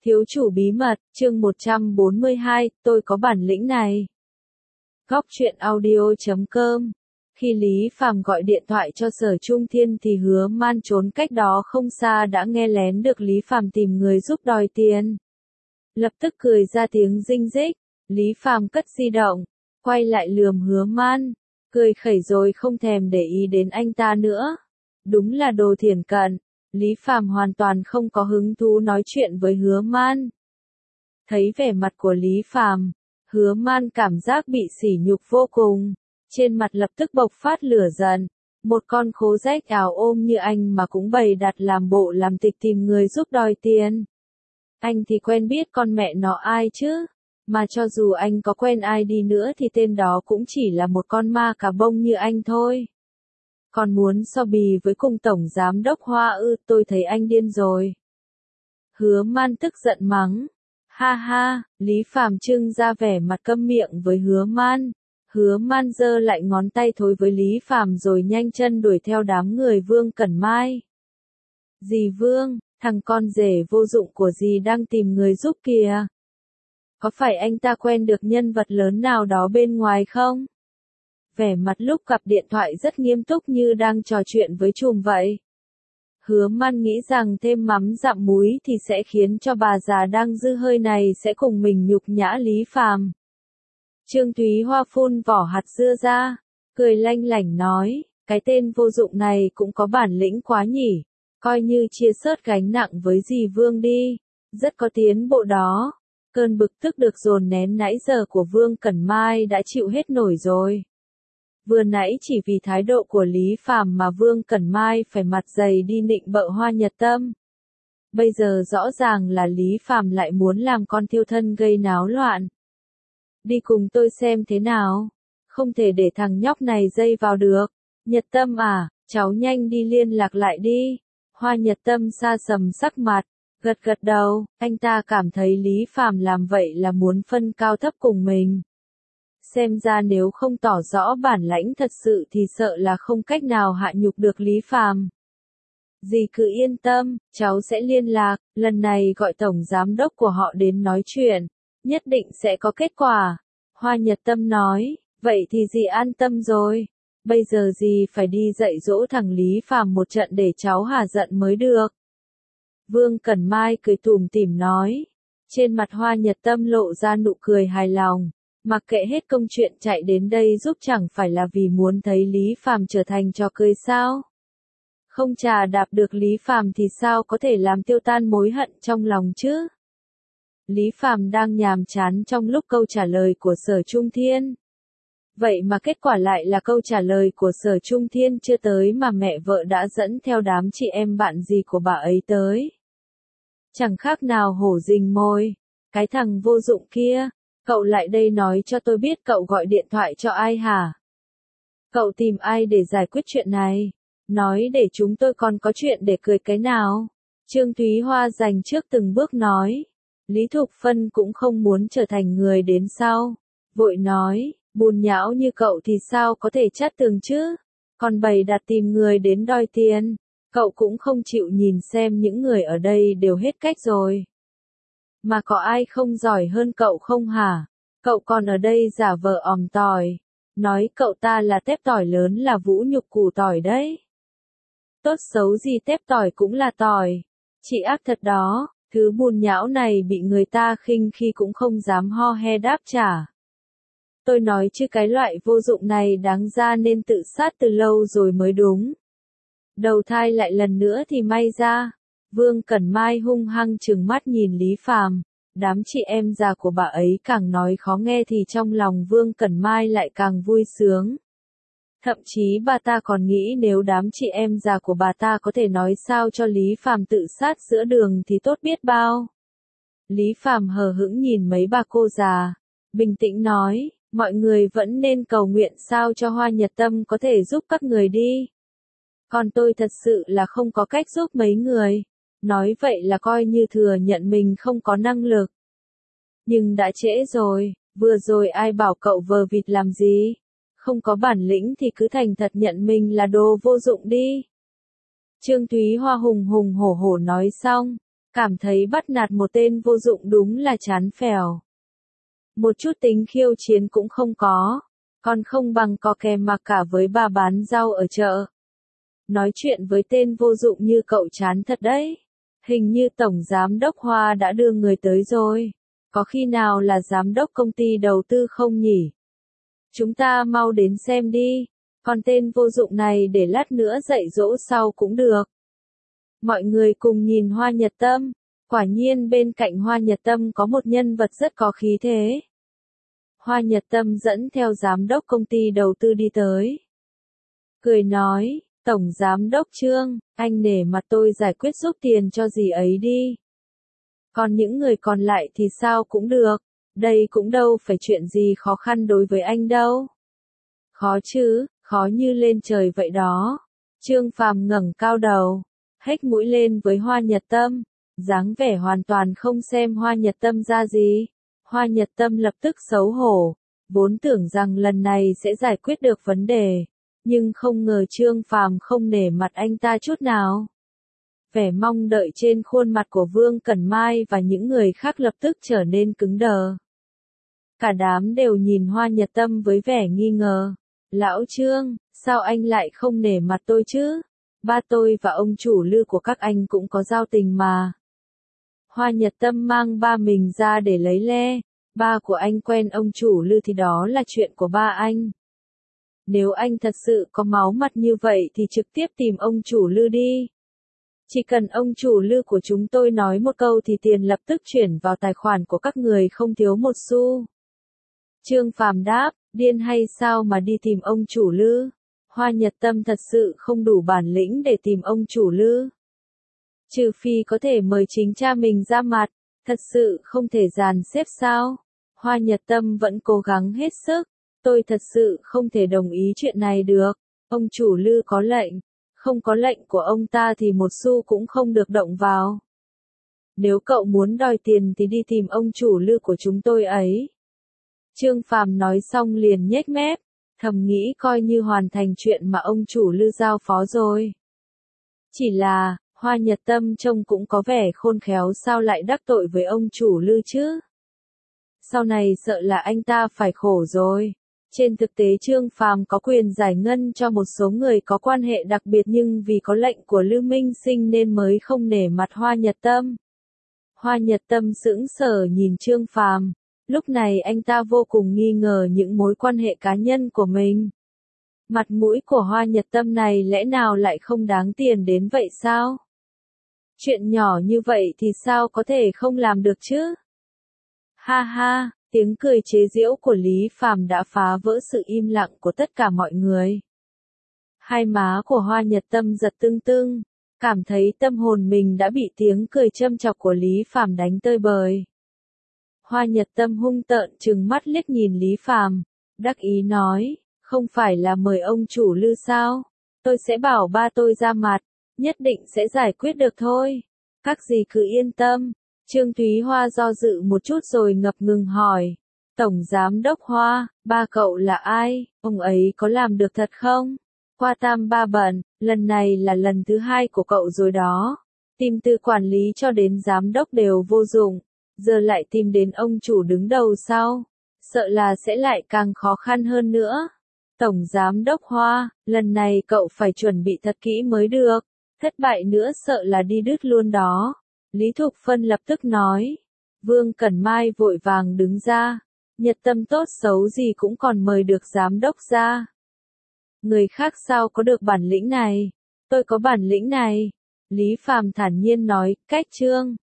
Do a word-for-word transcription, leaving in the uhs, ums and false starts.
Thiếu chủ bí mật, chương một trăm bốn mươi hai, tôi có bản lĩnh này. Góc truyện audio chấm com. Khi Lý Phàm gọi điện thoại cho Sở Trung Thiên thì Hứa Man trốn cách đó không xa đã nghe lén được Lý Phàm tìm người giúp đòi tiền. Lập tức cười ra tiếng rinh rích, Lý Phàm cất di động, quay lại lườm Hứa Man, cười khẩy rồi không thèm để ý đến anh ta nữa. Đúng là đồ thiển cận. Lý Phàm hoàn toàn không có hứng thú nói chuyện với Hứa Man. Thấy vẻ mặt của Lý Phàm, Hứa Man cảm giác bị sỉ nhục vô cùng, trên mặt lập tức bộc phát lửa giận. Một con khố rách ảo ôm như anh mà cũng bày đặt làm bộ làm tịch tìm người giúp đòi tiền. Anh thì quen biết con mẹ nó ai chứ, mà cho dù anh có quen ai đi nữa thì tên đó cũng chỉ là một con ma cà bông như anh thôi. Còn muốn so bì với cùng tổng giám đốc Hoa ư, tôi thấy anh điên rồi. Hứa Man tức giận mắng. Ha ha, Lý Phàm trưng ra vẻ mặt câm miệng với Hứa Man. Hứa Man giơ lại ngón tay thối với Lý Phàm rồi nhanh chân đuổi theo đám người Vương Cẩn Mai. Dì Vương, thằng con rể vô dụng của dì đang tìm người giúp kìa. Có phải anh ta quen được nhân vật lớn nào đó bên ngoài không? Vẻ mặt lúc gặp điện thoại rất nghiêm túc như đang trò chuyện với trùm vậy. Hứa Man nghĩ rằng thêm mắm dặm muối thì sẽ khiến cho bà già đang dư hơi này sẽ cùng mình nhục nhã Lý Phàm. Trương Thúy Hoa phun vỏ hạt dưa ra, cười lanh lảnh nói, cái tên vô dụng này cũng có bản lĩnh quá nhỉ, coi như chia sớt gánh nặng với dì Vương đi, rất có tiến bộ đó. Cơn bực tức được dồn nén nãy giờ của Vương Cẩn Mai đã chịu hết nổi rồi. Vừa nãy chỉ vì thái độ của Lý Phàm mà Vương Cẩn Mai phải mặt dày đi nịnh bợ Hoa Nhật Tâm. Bây giờ rõ ràng là Lý Phàm lại muốn làm con thiêu thân gây náo loạn. Đi cùng tôi xem thế nào, không thể để thằng nhóc này dây vào được. Nhật Tâm à, cháu nhanh đi liên lạc lại đi. Hoa Nhật Tâm xa sầm sắc mặt, gật gật đầu, anh ta cảm thấy Lý Phàm làm vậy là muốn phân cao thấp cùng mình. Xem ra nếu không tỏ rõ bản lãnh thật sự thì sợ là không cách nào hạ nhục được Lý Phàm. Dì cứ yên tâm, cháu sẽ liên lạc, lần này gọi tổng giám đốc của họ đến nói chuyện, nhất định sẽ có kết quả. Hoa Nhật Tâm nói, vậy thì dì an tâm rồi. Bây giờ dì phải đi dạy dỗ thằng Lý Phàm một trận để cháu hà giận mới được. Vương Cẩn Mai cười tủm tỉm nói, trên mặt Hoa Nhật Tâm lộ ra nụ cười hài lòng. Mặc kệ hết công chuyện chạy đến đây giúp chẳng phải là vì muốn thấy Lý Phàm trở thành trò cười sao? Không chà đạp được Lý Phàm thì sao có thể làm tiêu tan mối hận trong lòng chứ? Lý Phàm đang nhàm chán trong lúc câu trả lời của Sở Trung Thiên. Vậy mà kết quả lại là câu trả lời của Sở Trung Thiên chưa tới mà mẹ vợ đã dẫn theo đám chị em bạn gì của bà ấy tới. Chẳng khác nào hổ rình mồi. Cái thằng vô dụng kia. Cậu lại đây nói cho tôi biết cậu gọi điện thoại cho ai hả? Cậu tìm ai để giải quyết chuyện này? Nói để chúng tôi còn có chuyện để cười cái nào? Trương Thúy Hoa dành trước từng bước nói. Lý Thục Phân cũng không muốn trở thành người đến sau. Vội nói, bùn nhão như cậu thì sao có thể chát tường chứ? Còn bày đặt tìm người đến đòi tiền. Cậu cũng không chịu nhìn xem những người ở đây đều hết cách rồi. Mà có ai không giỏi hơn cậu không hả? Cậu còn ở đây giả vờ òm tỏi. Nói cậu ta là tép tỏi lớn là vũ nhục củ tỏi đấy. Tốt xấu gì tép tỏi cũng là tỏi. Chị ác thật đó, thứ bùn nhão này bị người ta khinh khi cũng không dám ho he đáp trả. Tôi nói chứ cái loại vô dụng này đáng ra nên tự sát từ lâu rồi mới đúng. Đầu thai lại lần nữa thì may ra. Vương Cẩn Mai hung hăng trừng mắt nhìn Lý Phàm, đám chị em già của bà ấy càng nói khó nghe thì trong lòng Vương Cẩn Mai lại càng vui sướng. Thậm chí bà ta còn nghĩ nếu đám chị em già của bà ta có thể nói sao cho Lý Phàm tự sát giữa đường thì tốt biết bao. Lý Phàm hờ hững nhìn mấy bà cô già, bình tĩnh nói, mọi người vẫn nên cầu nguyện sao cho Hoa Nhật Tâm có thể giúp các người đi. Còn tôi thật sự là không có cách giúp mấy người. Nói vậy là coi như thừa nhận mình không có năng lực. Nhưng đã trễ rồi, vừa rồi ai bảo cậu vờ vịt làm gì? Không có bản lĩnh thì cứ thành thật nhận mình là đồ vô dụng đi. Trương Thúy Hoa hùng hùng hổ hổ nói xong, Cảm thấy bắt nạt một tên vô dụng đúng là chán phèo. Một chút tính khiêu chiến cũng không có, còn không bằng có kè mà cả với bà bán rau ở chợ. Nói chuyện với tên vô dụng như cậu chán thật đấy. Hình như Tổng Giám đốc Hoa đã đưa người tới rồi. Có khi nào là Giám đốc công ty đầu tư không nhỉ? Chúng ta mau đến xem đi. Còn tên vô dụng này để lát nữa dạy dỗ sau cũng được. Mọi người cùng nhìn Hoa Nhật Tâm. Quả nhiên bên cạnh Hoa Nhật Tâm có một nhân vật rất có khí thế. Hoa Nhật Tâm dẫn theo giám đốc công ty đầu tư đi tới. Cười nói, Tổng Giám đốc Trương, anh nể mặt tôi giải quyết giúp tiền cho dì ấy đi. Còn những người còn lại thì sao cũng được, đây cũng đâu phải chuyện gì khó khăn đối với anh đâu. Khó chứ, khó như lên trời vậy đó. Trương Phàm ngẩng cao đầu, hếch mũi lên với Hoa Nhật Tâm, dáng vẻ hoàn toàn không xem Hoa Nhật Tâm ra gì. Hoa Nhật Tâm lập tức xấu hổ, vốn tưởng rằng lần này sẽ giải quyết được vấn đề, nhưng không ngờ Trương Phàm không nể mặt anh ta chút nào. Vẻ mong đợi trên khuôn mặt của Vương Cẩn Mai và những người khác lập tức trở nên cứng đờ. Cả đám đều nhìn Hoa Nhật Tâm với vẻ nghi ngờ. Lão Trương, sao anh lại không nể mặt tôi chứ? Ba tôi và ông chủ Lư của các anh cũng có giao tình mà. Hoa Nhật Tâm mang ba mình ra để lấy le. Ba của anh quen ông chủ Lư thì đó là chuyện của ba anh. Nếu anh thật sự có máu mặt như vậy thì trực tiếp tìm ông chủ Lư đi. Chỉ cần ông chủ Lư của chúng tôi nói một câu thì tiền lập tức chuyển vào tài khoản của các người không thiếu một xu. Trương Phàm đáp, điên hay sao mà đi tìm ông chủ Lư? Hoa Nhật Tâm thật sự không đủ bản lĩnh để tìm ông chủ Lư. Trừ phi có thể mời chính cha mình ra mặt, thật sự không thể dàn xếp sao? Hoa Nhật Tâm vẫn cố gắng hết sức, tôi thật sự không thể đồng ý chuyện này được. Ông chủ Lư có lệnh, không có lệnh của ông ta thì một xu cũng không được động vào. Nếu cậu muốn đòi tiền thì đi tìm ông chủ Lư của chúng tôi ấy. Trương Phàm nói xong liền nhếch mép, thầm nghĩ coi như hoàn thành chuyện mà ông chủ Lư giao phó rồi. Chỉ là, Hoa Nhật Tâm trông cũng có vẻ khôn khéo sao lại đắc tội với ông chủ Lư chứ? Sau này sợ là anh ta phải khổ rồi. Trên thực tế Trương Phàm có quyền giải ngân cho một số người có quan hệ đặc biệt nhưng vì có lệnh của Lư Minh Sinh nên mới không nể mặt Hoa Nhật Tâm. Hoa Nhật Tâm sững sờ nhìn Trương Phàm. Lúc này anh ta vô cùng nghi ngờ những mối quan hệ cá nhân của mình. Mặt mũi của Hoa Nhật Tâm này lẽ nào lại không đáng tiền đến vậy sao? Chuyện nhỏ như vậy thì sao có thể không làm được chứ? Ha ha, tiếng cười chế giễu của Lý Phàm đã phá vỡ sự im lặng của tất cả mọi người. Hai má của Hoa Nhật Tâm giật tưng tưng, cảm thấy tâm hồn mình đã bị tiếng cười châm chọc của Lý Phàm đánh tơi bời. Hoa Nhật Tâm hung tợn trừng mắt liếc nhìn Lý Phàm, đắc ý nói, không phải là mời ông chủ Lư sao? Tôi sẽ bảo ba tôi ra mặt, nhất định sẽ giải quyết được thôi. Các dì cứ yên tâm. Trương Thúy Hoa do dự một chút rồi ngập ngừng hỏi. Tổng Giám đốc Hoa, ba cậu là ai? Ông ấy có làm được thật không? Qua tam ba bận, lần này là lần thứ hai của cậu rồi đó. Tìm từ quản lý cho đến giám đốc đều vô dụng. Giờ lại tìm đến ông chủ đứng đầu sau. Sợ là sẽ lại càng khó khăn hơn nữa. Tổng Giám đốc Hoa, lần này cậu phải chuẩn bị thật kỹ mới được. Thất bại nữa sợ là đi đứt luôn đó. Lý Thục Phân lập tức nói. Vương Cẩn Mai vội vàng đứng ra. Nhật Tâm tốt xấu gì cũng còn mời được giám đốc ra. Người khác sao có được bản lĩnh này? Tôi có bản lĩnh này. Lý Phàm thản nhiên nói, cách Trương.